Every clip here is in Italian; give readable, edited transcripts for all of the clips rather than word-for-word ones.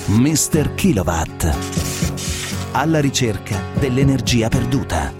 Mr. Kilowatt. Alla ricerca dell'energia perduta.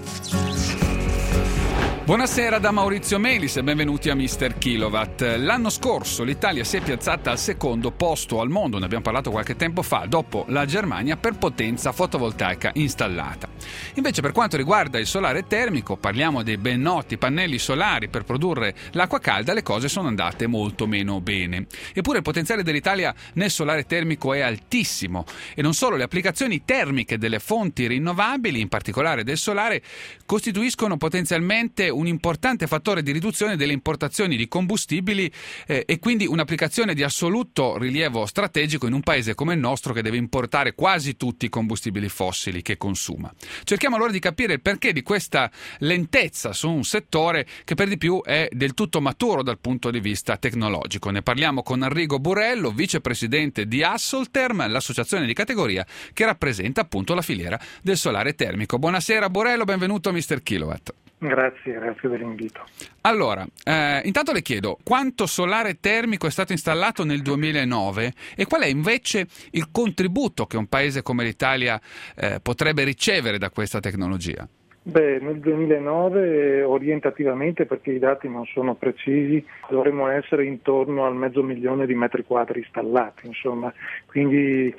Buonasera da Maurizio Melis e benvenuti a Mr. Kilowatt. L'anno scorso l'Italia si è piazzata al secondo posto al mondo, ne abbiamo parlato qualche tempo fa, dopo la Germania, per potenza fotovoltaica installata. Invece per quanto riguarda il solare termico, parliamo dei ben noti pannelli solari per produrre l'acqua calda, le cose sono andate molto meno bene. Eppure il potenziale dell'Italia nel solare termico è altissimo e non solo, le applicazioni termiche delle fonti rinnovabili, in particolare del solare, costituiscono potenzialmente un importante fattore di riduzione delle importazioni di combustibili e quindi un'applicazione di assoluto rilievo strategico in un paese come il nostro che deve importare quasi tutti i combustibili fossili che consuma. Cerchiamo allora di capire il perché di questa lentezza su un settore che per di più è del tutto maturo dal punto di vista tecnologico. Ne parliamo con Arrigo Burello, vicepresidente di Assolterm, l'associazione di categoria che rappresenta appunto la filiera del solare termico. Buonasera Burello, benvenuto a Mr. Kilowatt. Grazie dell'invito. Allora, intanto le chiedo quanto solare termico è stato installato nel 2009 e qual è invece il contributo che un paese come l'Italia potrebbe ricevere da questa tecnologia? Nel 2009 orientativamente, perché i dati non sono precisi, dovremmo essere intorno al 500.000 di metri quadri installati, insomma, quindi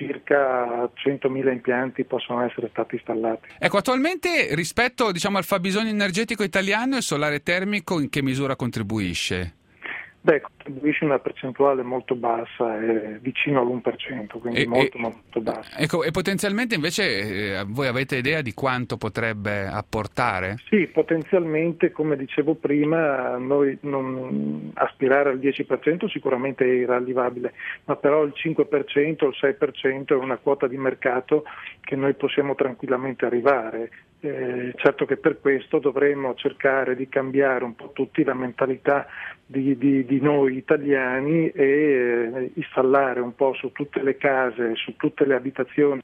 circa 100.000 impianti possono essere stati installati. Ecco, attualmente rispetto al fabbisogno energetico italiano il solare termico in che misura contribuisce? Contribuisce una percentuale molto bassa, vicino all'1%, quindi molto bassa. Ecco, e potenzialmente invece voi avete idea di quanto potrebbe apportare? Sì, potenzialmente, come dicevo prima, noi non aspirare al 10% sicuramente è irraggiungibile, ma però il 5% o il 6% è una quota di mercato che noi possiamo tranquillamente arrivare. Certo che per questo dovremo cercare di cambiare un po' tutti la mentalità di noi italiani e installare un po' su tutte le case, su tutte le abitazioni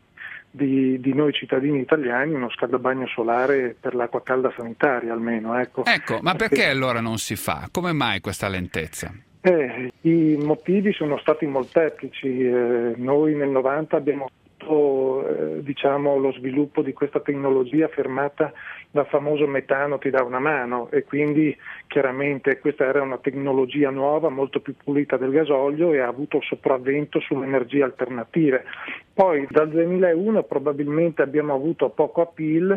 di noi cittadini italiani uno scaldabagno solare per l'acqua calda sanitaria almeno. Ecco, ma perché allora non si fa? Come mai questa lentezza? I motivi sono stati molteplici. Noi nel 90 abbiamo lo sviluppo di questa tecnologia fermata dal famoso metano ti dà una mano, e quindi chiaramente questa era una tecnologia nuova, molto più pulita del gasolio, e ha avuto sopravvento sulle energie alternative. Poi dal 2001 probabilmente abbiamo avuto poco appeal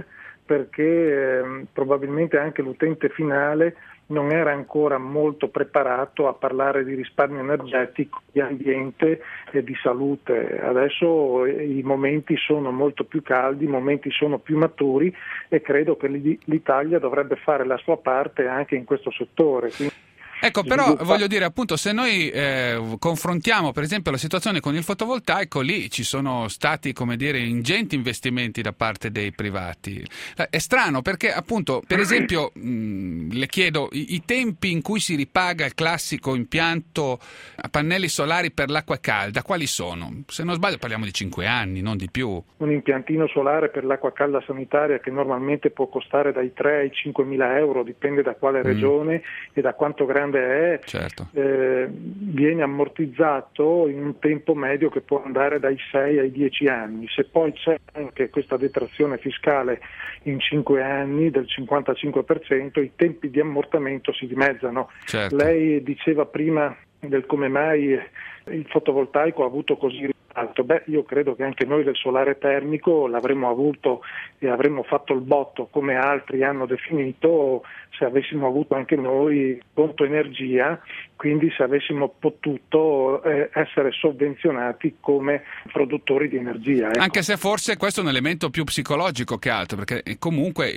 perché probabilmente anche l'utente finale non era ancora molto preparato a parlare di risparmio energetico, di ambiente e di salute. Adesso i momenti sono molto più caldi, i momenti sono più maturi e credo che l'Italia dovrebbe fare la sua parte anche in questo settore. Ecco, però voglio dire, appunto, se noi confrontiamo per esempio la situazione con il fotovoltaico, lì ci sono stati, ingenti investimenti da parte dei privati. È strano perché appunto, per esempio, le chiedo, i tempi in cui si ripaga il classico impianto a pannelli solari per l'acqua calda, quali sono? Se non sbaglio parliamo di 5 anni, non di più. Un impiantino solare per l'acqua calda sanitaria che normalmente può costare dai 3 ai 5.000 euro, dipende da quale regione e da quanto grande è, certo. Viene ammortizzato in un tempo medio che può andare dai 6 ai 10 anni. Se poi c'è anche questa detrazione fiscale in 5 anni del 55%, i tempi di ammortamento si dimezzano. Certo. Lei diceva prima del come mai il fotovoltaico ha avuto così risalto. Io credo che anche noi del solare termico l'avremmo avuto e avremmo fatto il botto, come altri hanno definito, se avessimo avuto anche noi conto energia, quindi se avessimo potuto essere sovvenzionati come produttori di energia. Ecco. Anche se forse questo è un elemento più psicologico che altro, perché comunque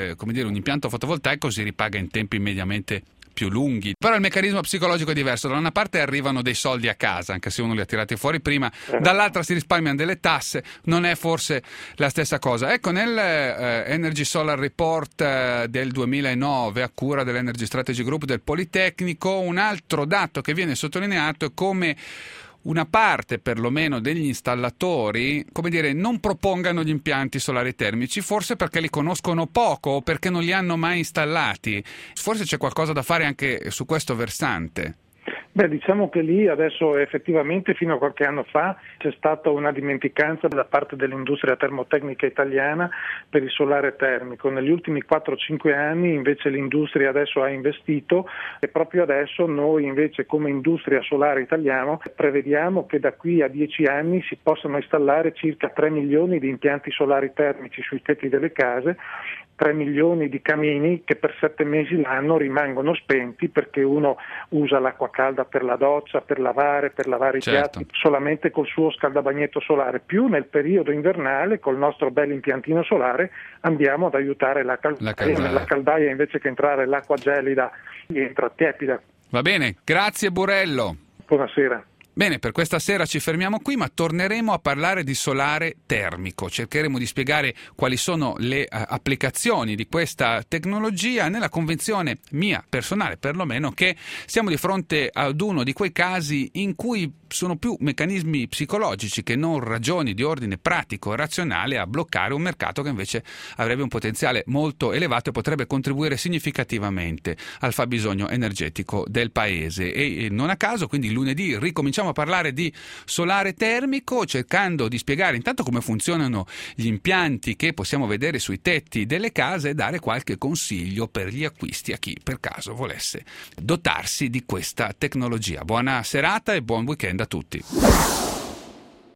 un impianto fotovoltaico si ripaga in tempi mediamente più lunghi, però il meccanismo psicologico è diverso. Da una parte arrivano dei soldi a casa, anche se uno li ha tirati fuori prima, dall'altra si risparmiano delle tasse, non è forse la stessa cosa. Ecco, nel Energy Solar Report del 2009 a cura dell'Energy Strategy Group del Politecnico, un altro dato che viene sottolineato è come una parte perlomeno degli installatori, non propongano gli impianti solari termici, forse perché li conoscono poco o perché non li hanno mai installati. Forse c'è qualcosa da fare anche su questo versante. Diciamo che lì adesso effettivamente fino a qualche anno fa c'è stata una dimenticanza da parte dell'industria termotecnica italiana per il solare termico. Negli ultimi 4-5 anni invece l'industria adesso ha investito e proprio adesso noi invece come industria solare italiana prevediamo che da qui a 10 anni si possano installare circa 3 milioni di impianti solari termici sui tetti delle case, 3 milioni di camini che per 7 mesi l'anno rimangono spenti perché uno usa l'acqua calda per la doccia, per lavare i piatti solamente col suo scaldabagnetto solare, più nel periodo invernale col nostro bel impiantino solare andiamo ad aiutare la caldaia. Nella caldaia invece che entrare l'acqua gelida entra tiepida. Va bene, grazie Burello. Buonasera. Bene, per questa sera ci fermiamo qui, ma torneremo a parlare di solare termico. Cercheremo di spiegare quali sono le applicazioni di questa tecnologia nella convinzione mia personale, perlomeno, che siamo di fronte ad uno di quei casi in cui sono più meccanismi psicologici che non ragioni di ordine pratico e razionale a bloccare un mercato che invece avrebbe un potenziale molto elevato e potrebbe contribuire significativamente al fabbisogno energetico del paese. E non a caso, quindi lunedì ricominciamo a parlare di solare termico, cercando di spiegare intanto come funzionano gli impianti che possiamo vedere sui tetti delle case e dare qualche consiglio per gli acquisti a chi per caso volesse dotarsi di questa tecnologia. Buona serata e buon weekend a tutti.